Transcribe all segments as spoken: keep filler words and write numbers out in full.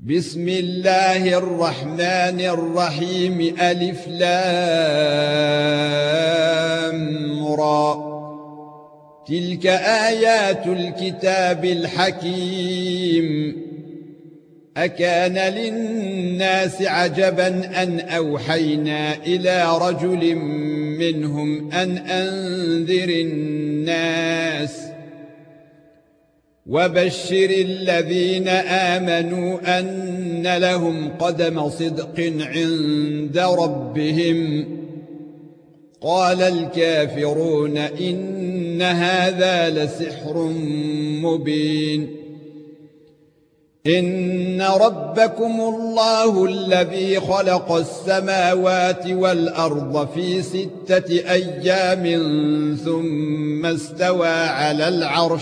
بسم الله الرحمن الرحيم. ألف لام را. تلك آيات الكتاب الحكيم. أكان للناس عجبا أن أوحينا إلى رجل منهم أن أنذر الناس وبشر الذين آمنوا أن لهم قدم صدق عند ربهم. قال الكافرون إن هذا لسحر مبين. إن ربكم الله الذي خلق السماوات والأرض في ستة أيام ثم استوى على العرش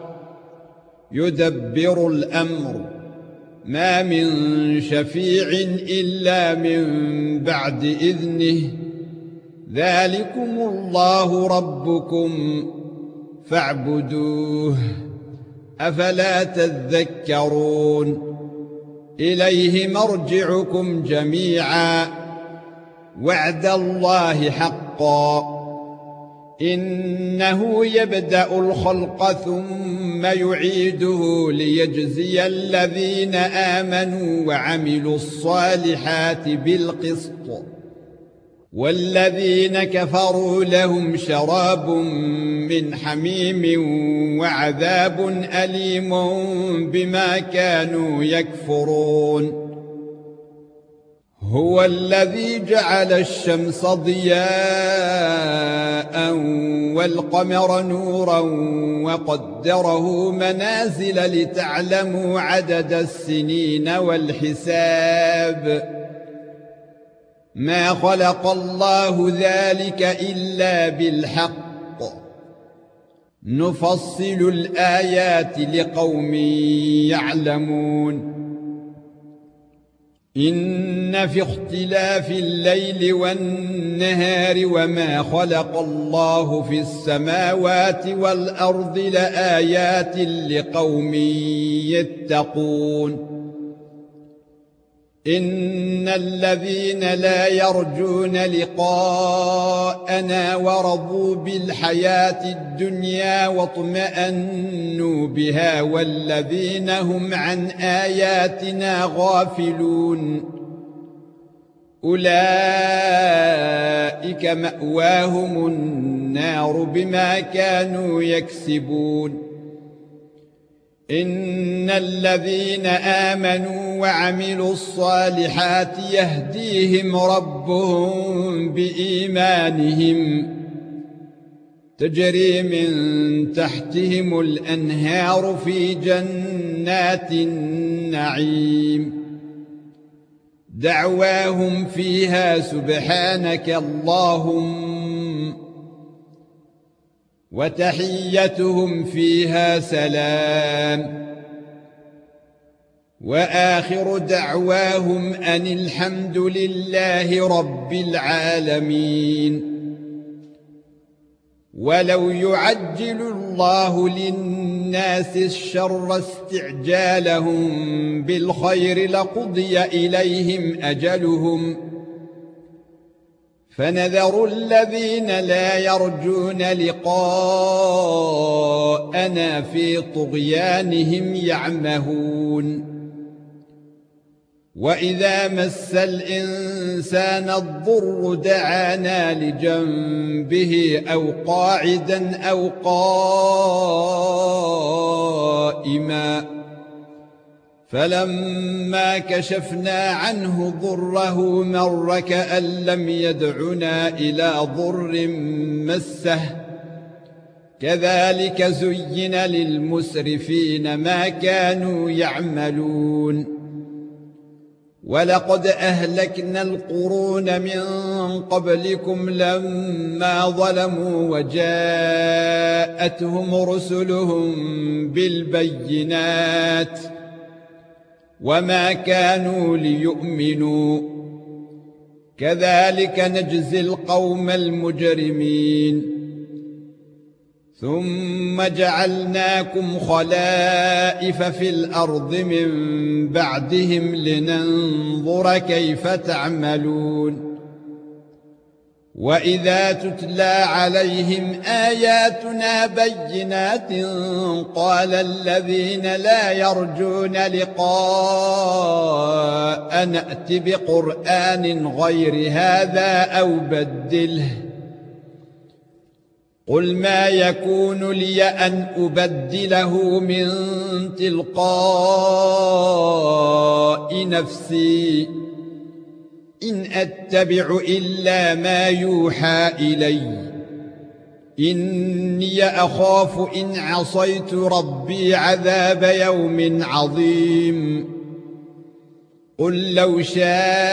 يدبر الأمر ما من شفيع إلا من بعد إذنه. ذلكم الله ربكم فاعبدوه أفلا تذكرون. إليه مرجعكم جميعا وعد الله حقا. إنه يبدأ الخلق ثم يعيده ليجزي الذين آمنوا وعملوا الصالحات بالقسط والذين كفروا لهم شراب من حميم وعذاب أليم بما كانوا يكفرون. هو الذي جعل الشمس ضياء والقمر نورا وقدره منازل لتعلموا عدد السنين والحساب. ما خلق الله ذلك إلا بالحق. نفصل الآيات لقوم يعلمون. إن في اختلاف الليل والنهار وما خلق الله في السماوات والأرض لآيات لقوم يتقون. إن الذين لا يرجون لقاءنا ورضوا بالحياة الدنيا واطمأنوا بها والذين هم عن آياتنا غافلون أولئك مأواهم النار بما كانوا يكسبون. إن الذين آمنوا وعملوا الصالحات يهديهم ربهم بإيمانهم تجري من تحتهم الأنهار في جنات النعيم. دعواهم فيها سبحانك اللهم وتحيتهم فيها سلام. وآخر دعواهم أن الحمد لله رب العالمين. ولو يعجل الله للناس الشر استعجالهم بالخير لقضي إليهم أجلهم فنذر الذين لا يرجون لقاءنا في طغيانهم يعمهون. وإذا مس الإنسان الضر دعانا لجنبه أو قاعدا أو قائما فلما كشفنا عنه ضره مر كأن لم يدعنا إلى ضر مسه. كذلك زين للمسرفين ما كانوا يعملون. ولقد أهلكنا القرون من قبلكم لما ظلموا وجاءتهم رسلهم بالبينات وما كانوا ليؤمنوا. كذلك نجزي القوم المجرمين. ثم جعلناكم خلائف في الأرض من بعدهم لننظر كيف تعملون وإذا تتلى عليهم آياتنا بينات قال الذين لا يرجون لقاء نأت بقرآن غير هذا أو بدله قل ما يكون لي أن أبدله من تلقاء نفسي إن أتبع إلا ما يوحى إلي إني أخاف إن عصيت ربي عذاب يوم عظيم قل لو شاء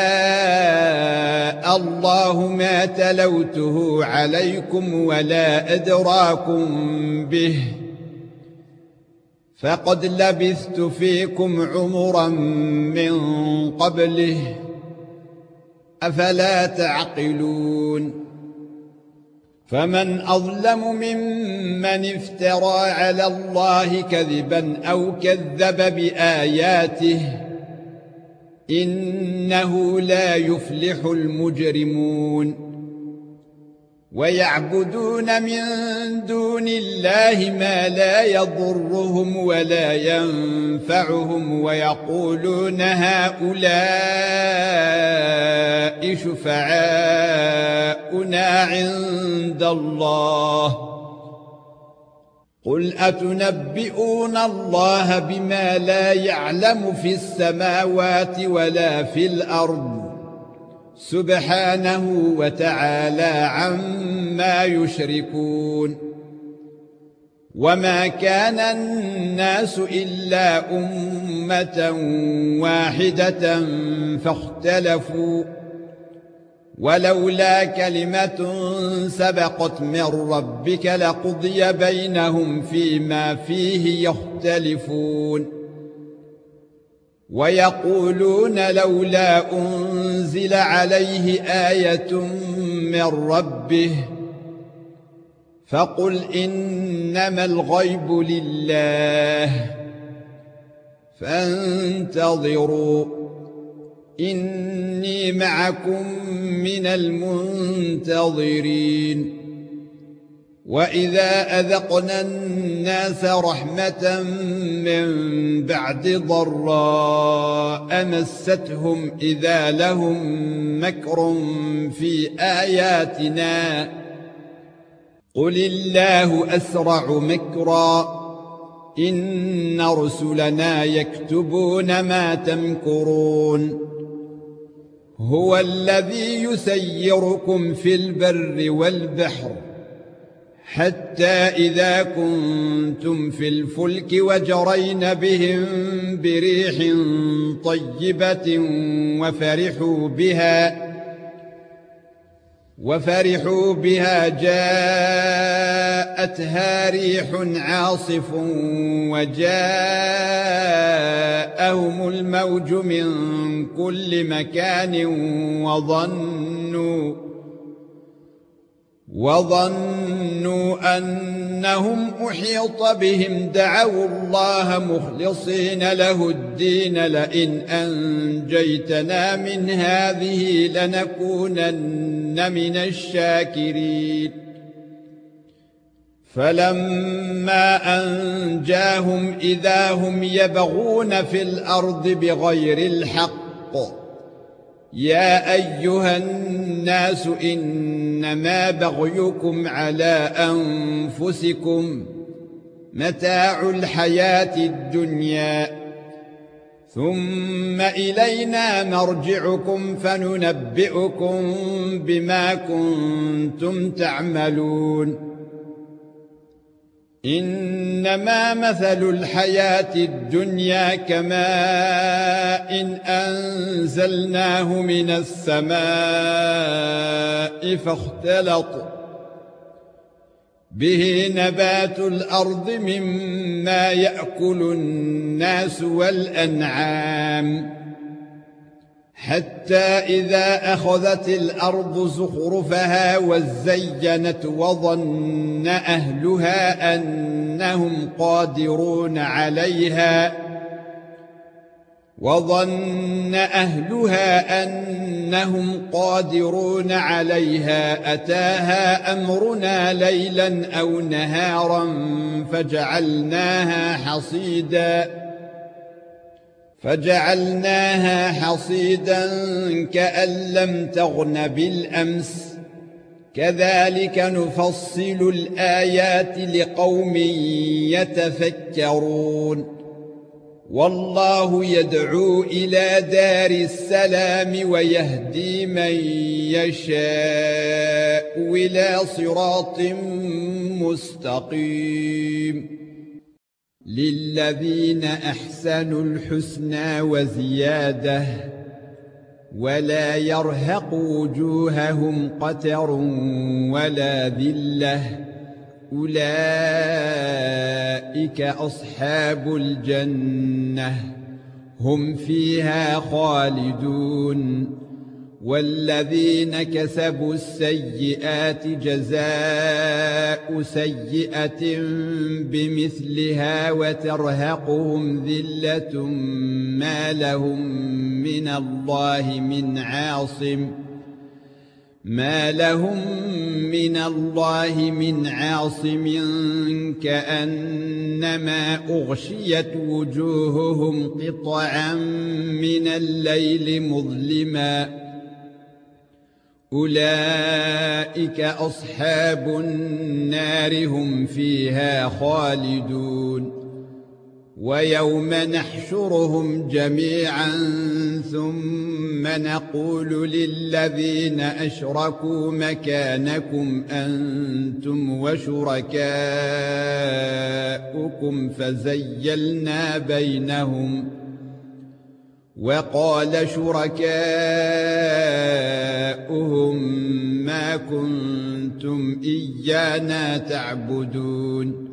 الله ما تلوته عليكم ولا أدراكم به فقد لبثت فيكم عمرا من قبله أفلا تعقلون فمن أظلم ممن افترى على الله كذبا أو كذب بآياته إنه لا يفلح المجرمون ويعبدون من دون الله ما لا يضرهم ولا ينفعهم ويقولون هؤلاء شفعاؤنا عند الله قل أتنبئون الله بما لا يعلم في السماوات ولا في الأرض سبحانه وتعالى عما يشركون وما كان الناس إلا أمة واحدة فاختلفوا ولولا كلمة سبقت من ربك لقضي بينهم فيما فيه يختلفون ويقولون لولا أنزل عليه آية من ربه فقل إنما الغيب لله فانتظروا إني معكم من المنتظرين وإذا أذقنا الناس رحمة من بعد ضراء مستهم إذا لهم مكر في آياتنا قل الله أسرع مكرا إن رسلنا يكتبون ما تمكرون هو الذي يسيركم في البر والبحر حتى إذا كنتم في الفلك وجرين بهم بريح طيبة وفرحوا بها وفرحوا بها جاءتها ريح عاصف وجاءهم الموج من كل مكان وظنوا وظنوا أنهم أحيط بهم دعوا الله مخلصين له الدين لئن أنجيتنا من هذه لنكونن من الشاكرين فلما أنجاهم إذا هم يبغون في الأرض بغير الحق يا أيها الناس إنما بغيكم على أنفسكم متاع الحياة الدنيا ثم إلينا مرجعكم فننبئكم بما كنتم تعملون إنما مثل الحياة الدنيا كماء إن أنزلناه من السماء فاختلط به نبات الأرض مما يأكل الناس والأنعام حتى إذا أخذت الأرض زخرفها وزينت وظن أهلها أنهم قادرون عليها وظن أهلها أنهم قادرون عليها أتاها أمرنا ليلا أو نهارا فجعلناها حصيدا فجعلناها حصيدا كأن لم تغن بالأمس كذلك نفصل الآيات لقوم يتفكرون والله يدعو إلى دار السلام ويهدي من يشاء إلى صراط مستقيم للذين أحسنوا الحسنى وزيادة ولا يرهق وجوههم قتر ولا ذلة أولئك أصحاب الجنة هم فيها خالدون والذين كسبوا السيئات جزاء سيئة بمثلها وترهقهم ذلة ما لهم من الله من عاصم ما لهم من الله من عاصم كأنما أغشيت وجوههم قطعا من الليل مظلما أولئك أصحاب النار هم فيها خالدون ويوم نحشرهم جميعا ثم نقول للذين أشركوا مكانكم أنتم وشركاؤكم فزيلنا بينهم وقال شركاؤهم ما كنتم إيانا تعبدون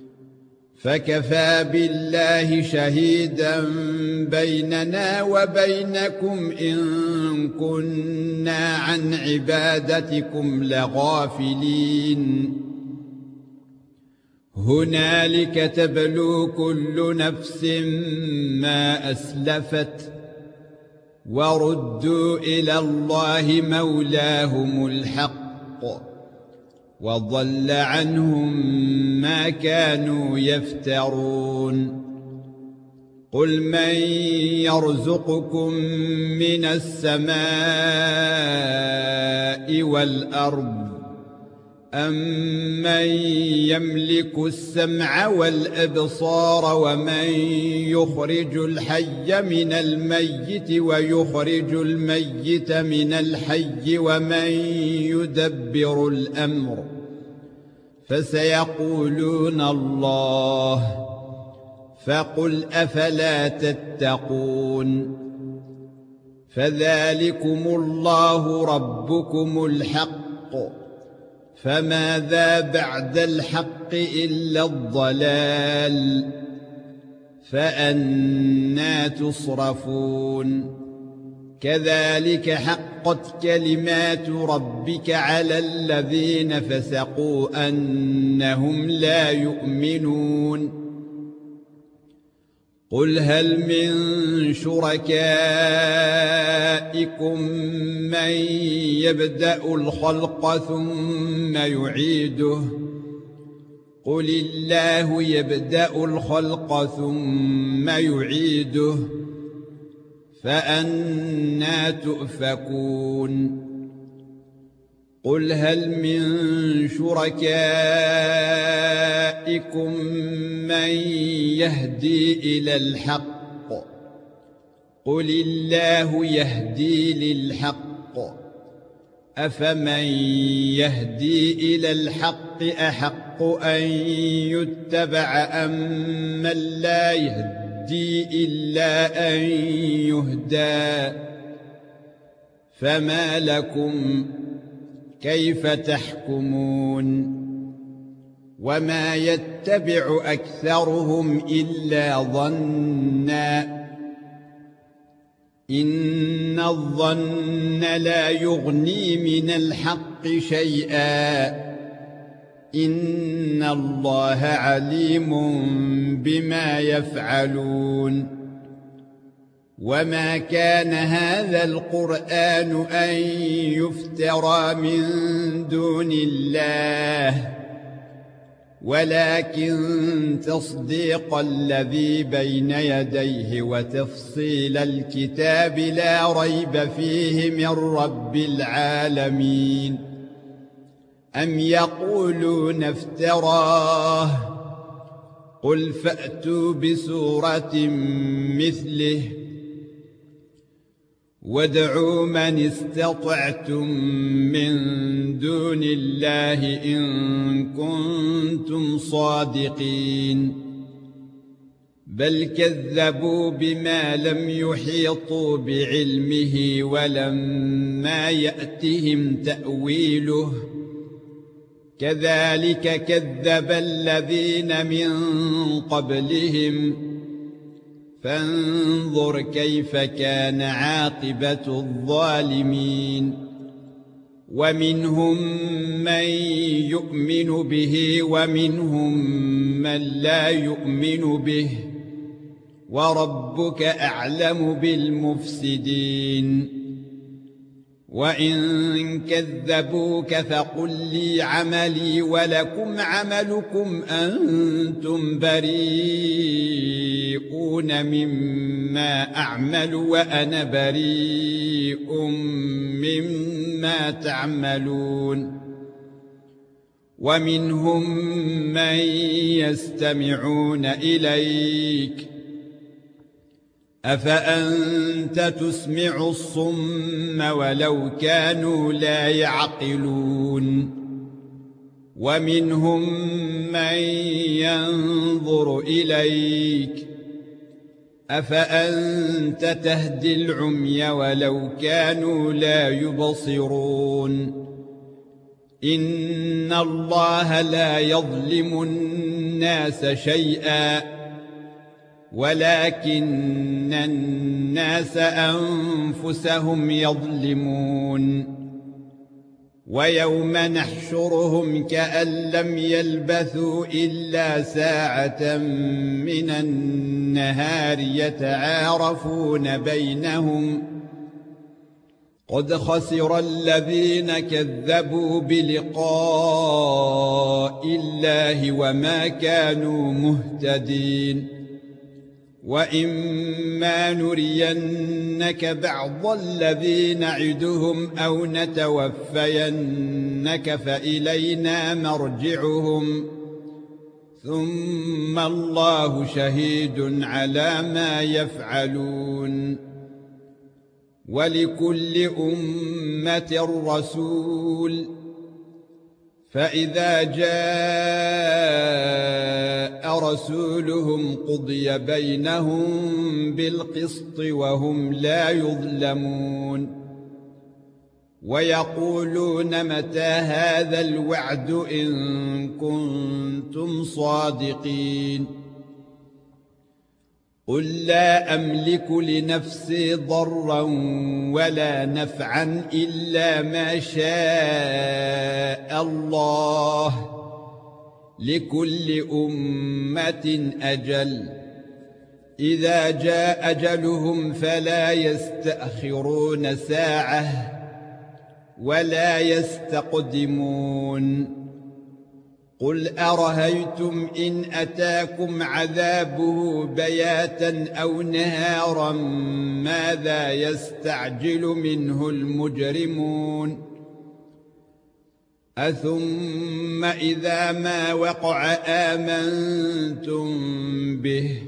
فكفى بالله شهيدا بيننا وبينكم إن كنا عن عبادتكم لغافلين هنالك تبلو كل نفس ما أسلفت وردوا إلى الله مولاهم الحق وضل عنهم ما كانوا يفترون قل من يرزقكم من السماء والأرض أَمَّن يَمْلِكُ السَّمْعَ وَالْأَبْصَارَ وَمَن يُخْرِجُ الْحَيَّ مِنَ الْمَيِّتِ وَيُخْرِجُ الْمَيِّتَ مِنَ الْحَيِّ وَمَن يُدَبِّرُ الْأَمْرَ فَسَيَقُولُونَ اللَّهُ فَقُلْ أَفَلَا تَتَّقُونَ فَذَلِكُمُ اللَّهُ رَبُّكُمُ الْحَقُّ فماذا بعد الحق إلا الضلال فأنى تصرفون كذلك حقت كلمات ربك على الذين فسقوا أنهم لا يؤمنون قل هل من شركائكم من يبدأ الخلق ثم يعيده قل الله يبدأ الخلق ثم يعيده فأنى تؤفكون قل هل من شركائكم من يهدي إلى الحق قل الله يهدي للحق أفمن يهدي إلى الحق أحق أن يتبع أم من لا يهدي إلا أن يهدى فما لكم كيف تحكمون وما يتبع أكثرهم إلا ظنّا إن إن الظن لا يغني من الحق شيئا إن الله عليم بما يفعلون وما كان هذا القرآن أن يفترى من دون الله ولكن تصديق الذي بين يديه وتفصيل الكتاب لا ريب فيه من رب العالمين أم يقولون افتراه قل فأتوا بسورة مثله وادعوا من استطعتم من دون الله إن كنتم صادقين بل كذبوا بما لم يحيطوا بعلمه ولما يأتهم تأويله كذلك كذب الذين من قبلهم فانظر كيف كان عاقبة الظالمين ومنهم من يؤمن به ومنهم من لا يؤمن به وربك أعلم بالمفسدين وإن كذبوك فقل لي عملي ولكم عملكم أنتم بريئون مما أعمل وأنا بريء مما تعملون ومنهم من يستمعون إليك أفأنت تسمع الصم ولو كانوا لا يعقلون ومنهم من ينظر إليك أفأنت تهدي العمي ولو كانوا لا يبصرون إن الله لا يظلم الناس شيئا ولكن الناس أنفسهم يظلمون ويوم نحشرهم كأن لم يلبثوا إلا ساعة من النهار يتعارفون بينهم قد خسر الذين كذبوا بلقاء الله وما كانوا مهتدين وإما نرينك بعض الذي نعدهم أو نتوفينك فإلينا مرجعهم ثم الله شهيد على ما يفعلون ولكل أمة رسول فإذا جاء رسولهم قضي بينهم بالقسط وهم لا يظلمون ويقولون متى هذا الوعد إن كنتم صادقين قل لا أملك لنفسي ضرا ولا نفعا إلا ما شاء الله لكل أمة أجل إذا جاء أجلهم فلا يستأخرون ساعة ولا يستقدمون قل أرهيتم إن أتاكم عذابه بياتا أو نهارا ماذا يستعجل منه المجرمون أثم إذا ما وقع آمنتم به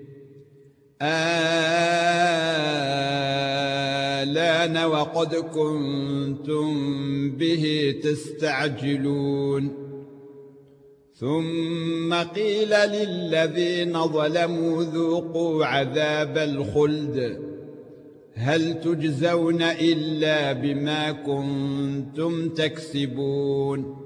آلان وقد كنتم به تستعجلون ثم قيل للذين ظلموا ذوقوا عذاب الخلد هل تجزون إلا بما كنتم تكسبون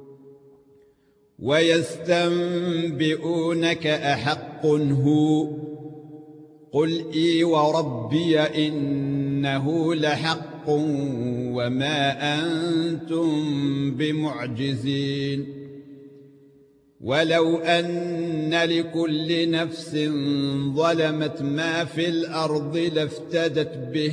ويستنبئونك أحق هو قل إي وربي إن إنه لحق وما أنتم بمعجزين ولو أن لكل نفس ظلمت ما في الأرض لافتدت به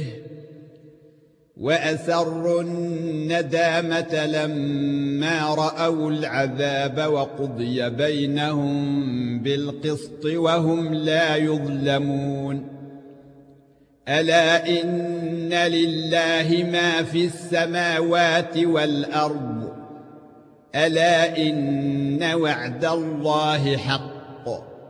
وأسروا الندامة لما رأوا العذاب وقضي بينهم بالقسط وهم لا يظلمون ألا إن لله ما في السماوات والأرض ألا إن وعد الله حق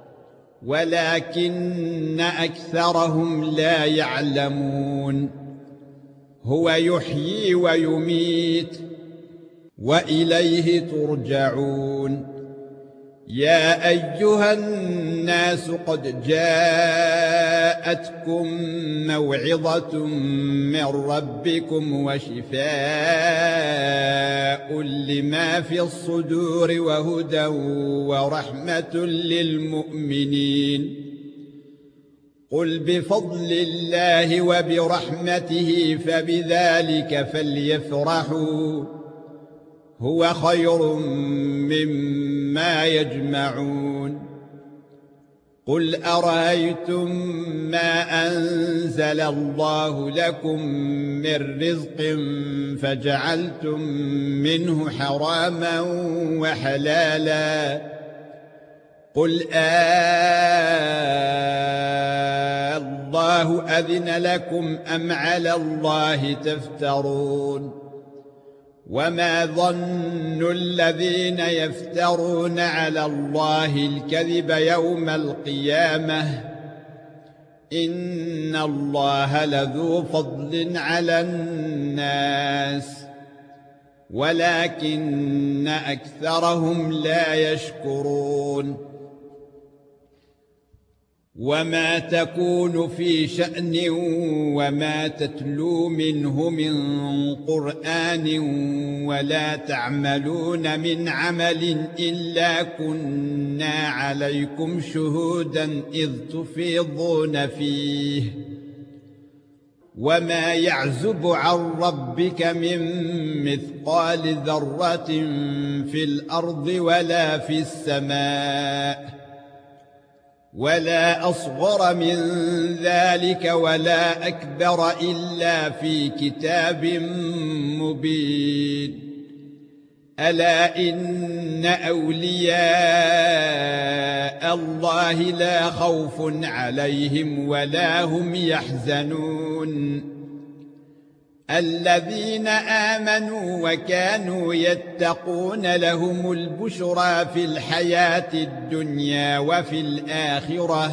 ولكن أكثرهم لا يعلمون هو يحيي ويميت وإليه ترجعون يا أيها الناس قد جاءتكم موعظة من ربكم وشفاء لما في الصدور وهدى ورحمة للمؤمنين قل بفضل الله وبرحمته فبذلك فليفرحوا هو خير مما يجمعون قل أرأيتم ما أنزل الله لكم من رزق فجعلتم منه حراما وحلالا قل آه الله أذن لكم أم على الله تفترون وما ظن الذين يفترون على الله الكذب يوم القيامة إن الله لذو فضل على الناس ولكن أكثرهم لا يشكرون وما تكون في شأن وما تتلو منه من قرآن ولا تعملون من عمل إلا كنا عليكم شهودا إذ تفيضون فيه وما يعزب عن ربك من مثقال ذرة في الأرض ولا في السماء ولا أصغر من ذلك ولا أكبر إلا في كتاب مبين ألا إن أولياء الله لا خوف عليهم ولا هم يحزنون الذين آمنوا وكانوا يتقون لهم البشرى في الحياة الدنيا وفي الآخرة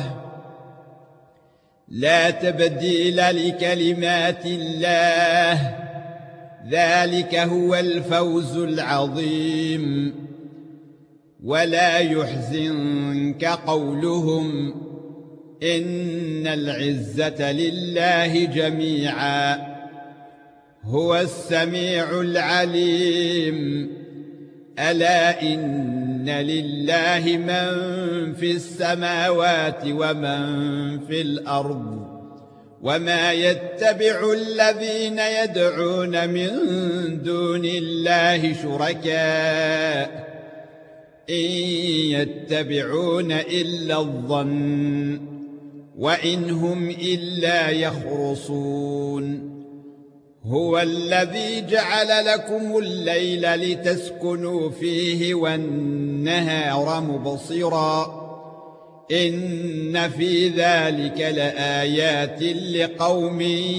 لا تبديل لكلمات الله ذلك هو الفوز العظيم ولا يحزنك قولهم إن العزة لله جميعا هو السميع العليم ألا إن لله من في السماوات ومن في الأرض وما يتبع الذين يدعون من دون الله شركاء إن يتبعون إلا الظن وإن هم إلا يخرصون هو الذي جعل لكم الليل لتسكنوا فيه والنهار مبصرا إن في ذلك لآيات لقوم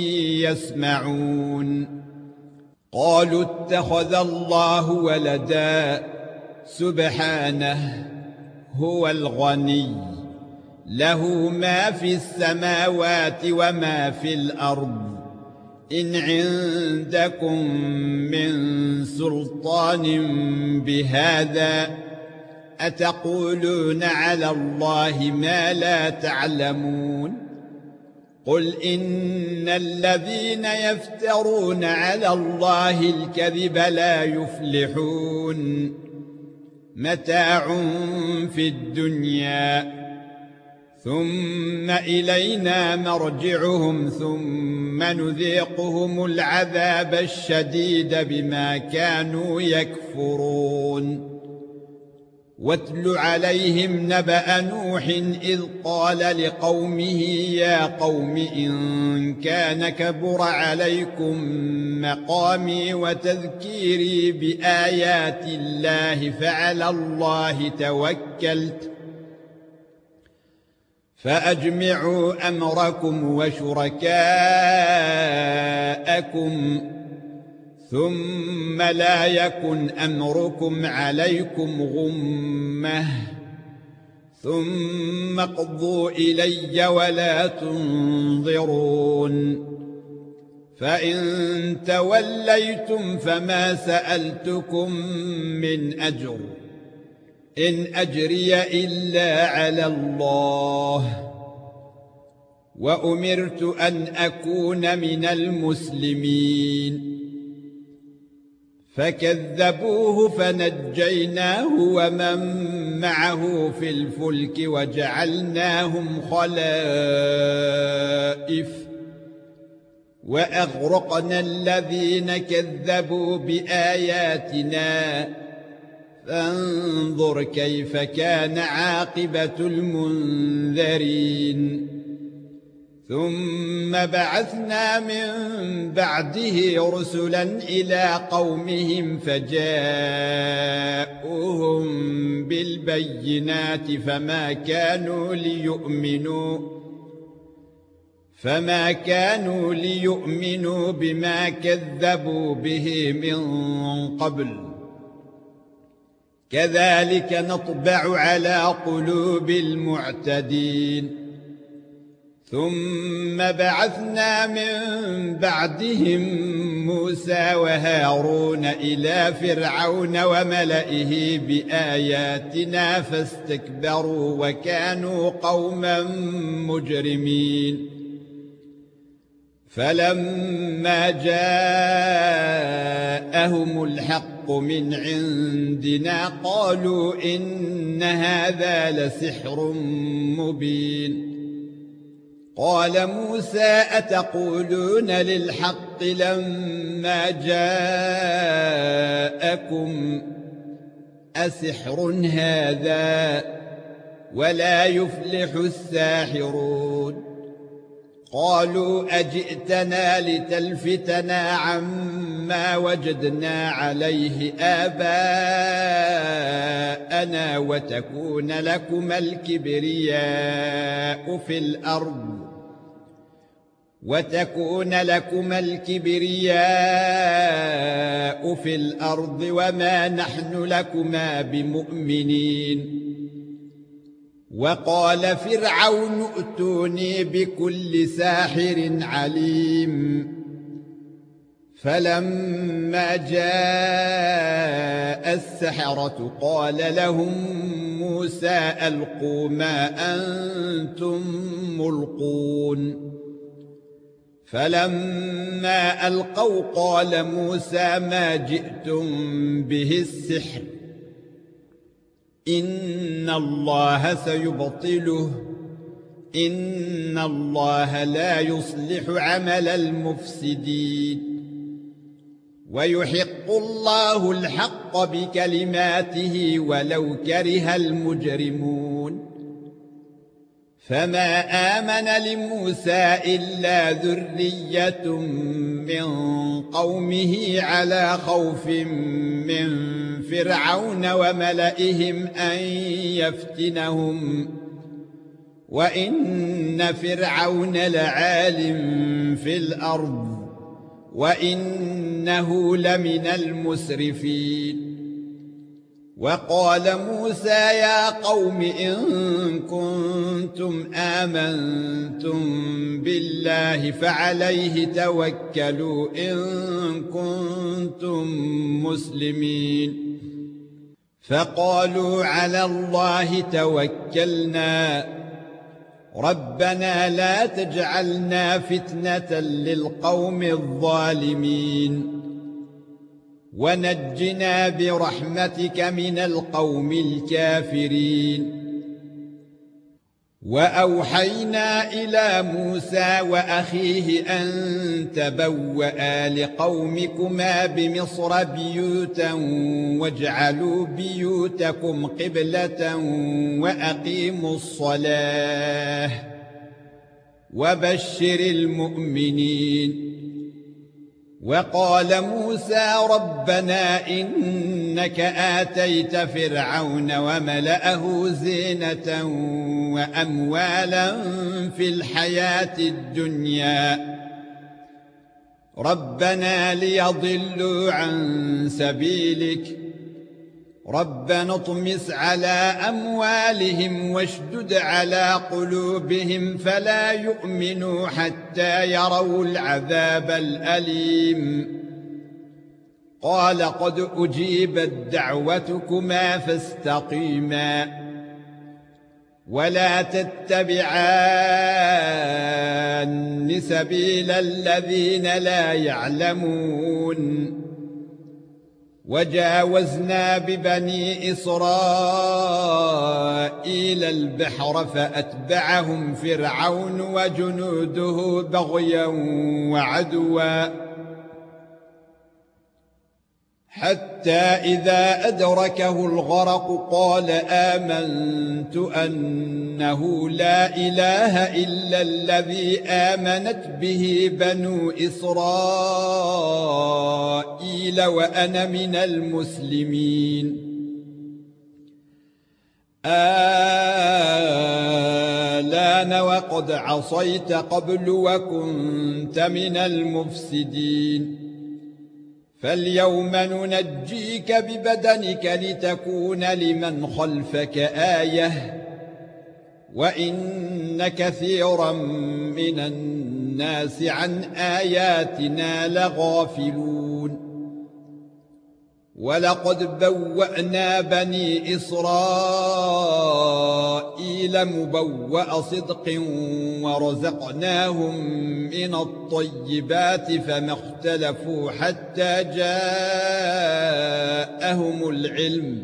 يسمعون قالوا اتخذ الله ولدا سبحانه هو الغني له ما في السماوات وما في الأرض إن عندكم من سلطان بهذا أتقولون على الله ما لا تعلمون قل إن الذين يفترون على الله الكذب لا يفلحون متاع في الدنيا ثم إلينا مرجعهم ثم نذيقهم العذاب الشديد بما كانوا يكفرون واتل عليهم نبأ نوح إذ قال لقومه يا قوم إن كان كبر عليكم مقامي وتذكيري بآيات الله فعلى الله توكلت فأجمعوا أمركم وشركاءكم ثم لا يكن أمركم عليكم غمة ثم اقضوا إلي ولا تنظرون فإن توليتم فما سألتكم من أجر إن أجري إلا على الله وأمرت أن أكون من المسلمين فكذبوه فنجيناه ومن معه في الفلك وجعلناهم خلائف وأغرقنا الذين كذبوا بآياتنا فانظر كيف كان عاقبة المنذرين ثم بعثنا من بعده رسلا إلى قومهم فجاءوهم بالبينات فما كانوا ليؤمنوا فما كانوا ليؤمنوا بما كذبوا به من قبل كذلك نطبع على قلوب المعتدين ثم بعثنا من بعدهم موسى وهارون إلى فرعون وملئه بآياتنا فاستكبروا وكانوا قوما مجرمين فلما جاءهم الحق من عندنا قالوا إن هذا لسحر مبين قال موسى أتقولون للحق لما جاءكم أسحر هذا ولا يفلح الساحرون قالوا أجئتنا لتلفتنا عما وجدنا عليه آباءنا وتكون لكما الكبرياء في الأرض وتكون لكما الكبرياء في الأرض وما نحن لكما بمؤمنين وقال فرعون ائتوني بكل ساحر عليم فلما جاء السحرة قال لهم موسى ألقوا ما أنتم ملقون فلما ألقوا قال موسى ما جئتم به السحر إن الله سيبطله إن الله لا يصلح عمل المفسدين ويحق الله الحق بكلماته ولو كره المجرمون فما آمن لموسى إلا ذرية من قومه على خوف من فرعون وملئهم أن يفتنهم وإن فرعون لعال في الأرض وإنه لمن المسرفين وقال موسى يا قوم إن كنتم آمنتم بالله فعليه توكلوا إن كنتم مسلمين فقالوا على الله توكلنا ربنا لا تجعلنا فتنة للقوم الظالمين ونجنا برحمتك من القوم الكافرين وأوحينا إلى موسى وأخيه أن تبوأ لقومكما بمصر بيوتا واجعلوا بيوتكم قبلة وأقيموا الصلاة وبشر المؤمنين. وقال موسى ربنا إنك آتيت فرعون وملأه زينة وأموالا في الحياة الدنيا ربنا ليضلوا عن سبيلك ربنا اطمس على أموالهم واشدد على قلوبهم فلا يؤمنوا حتى يروا العذاب الأليم. قال قد أجيبت دعوتكما فاستقيما ولا تتبعان سبيل الذين لا يعلمون. وجاوزنا ببني إسرائيل البحر فأتبعهم فرعون وجنوده بغيا وعدوا حتى إذا أدركه الغرق قال آمنت أنه لا إله إلا الذي آمنت به بنو إسرائيل وأنا من المسلمين. آلان وقد عصيت قبل وكنت من المفسدين فاليوم ننجيك ببدنك لتكون لمن خلفك آية وإن كثيرا من الناس عن آياتنا لغافلون. ولقد بوأنا بني إسرائيل مبوأ صدق ورزقناهم من الطيبات فما اختلفوا حتى جاءهم العلم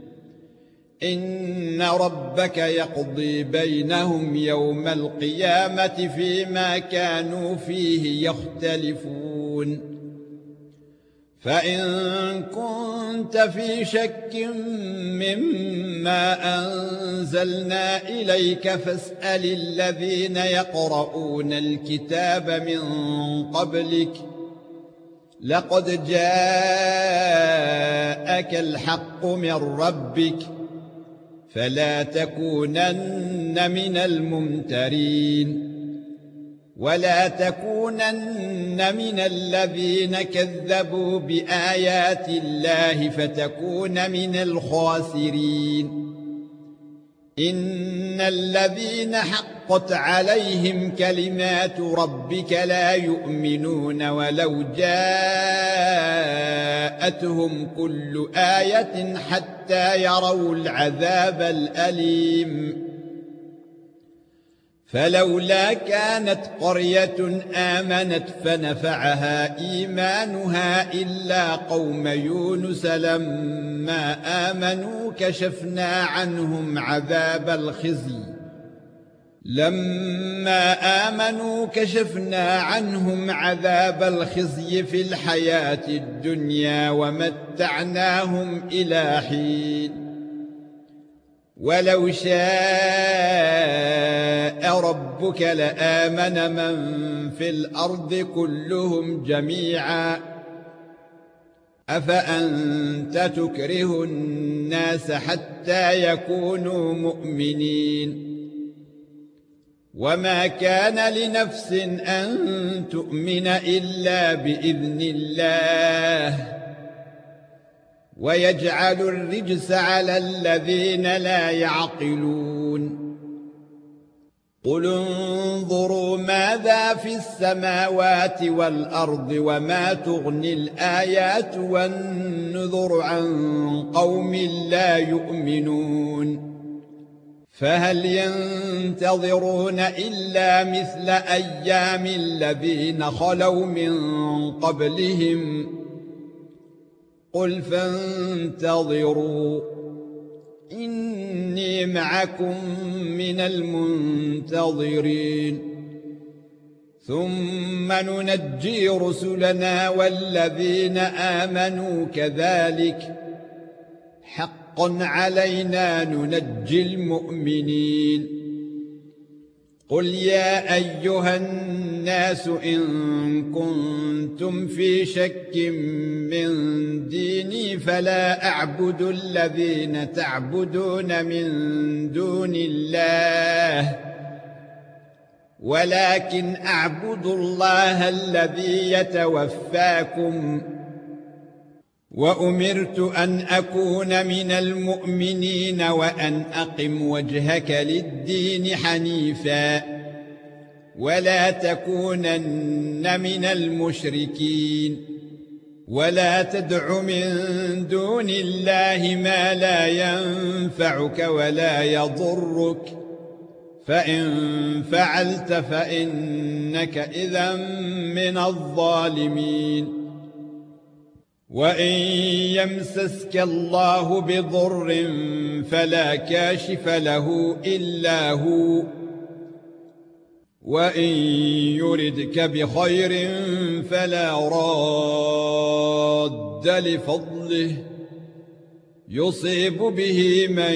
إن ربك يقضي بينهم يوم القيامة فيما كانوا فيه يختلفون. فإن كنت في شك مما أنزلنا إليك فاسأل الذين يقرؤون الكتاب من قبلك لقد جاءك الحق من ربك فلا تكونن من الممترين ولا تكونن من الذين كذبوا بآيات الله فتكون من الخاسرين. إن الذين حقت عليهم كلمات ربك لا يؤمنون ولو جاءتهم كل آية حتى يروا العذاب الأليم. فلولا كانت قرية آمنت فنفعها إيمانها إلا قوم يونس لما آمنوا كشفنا عنهم عذاب الخزي لما آمنوا كشفنا عنهم عذاب الخزي في الحياة الدنيا ومتعناهم إلى حين. ولو شاء ربك لآمن من في الأرض كلهم جميعا أفأنت تكره الناس حتى يكونوا مؤمنين. وما كان لنفس أن تؤمن إلا بإذن الله ويجعل الرجس على الذين لا يعقلون. قل انظروا ماذا في السماوات والأرض وما تغني الآيات والنذر عن قوم لا يؤمنون. فهل ينتظرون إلا مثل أيام الذين خلوا من قبلهم قل فانتظروا إني إني معكم من المنتظرين ثم ننجي رسلنا والذين آمنوا كذلك حقا علينا ننجي المؤمنين قل يا أيها الناس إن كنتم في شك من ديني فلا أعبد الذين تعبدون من دون الله ولكن أعبد الله الذي يتوفاكم وأمرت أن أكون من المؤمنين وأن أقم وجهك للدين حنيفا ولا تكونن من المشركين ولا تدع من دون الله ما لا ينفعك ولا يضرك فإن فعلت فإنك إذا من الظالمين وإن يمسسك الله بضر فلا كاشف له إلا هو وإن يردك بخير فلا راد لفضله يصيب به من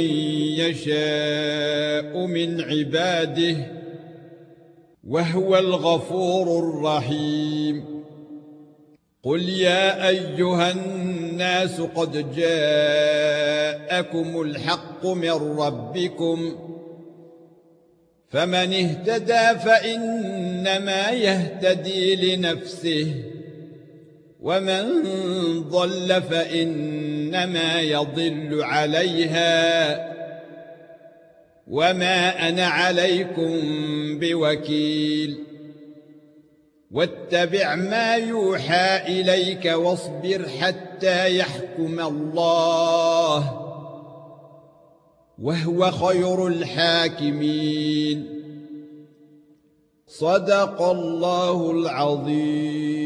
يشاء من عباده وهو الغفور الرحيم قل يا أيها الناس قد جاءكم الحق من ربكم فمن اهتدى فإنما يهتدي لنفسه ومن ضل فإنما يضل عليها وما أنا عليكم بوكيل واتبع ما يوحى إليك واصبر حتى يحكم الله وهو خير الحاكمين صدق الله العظيم.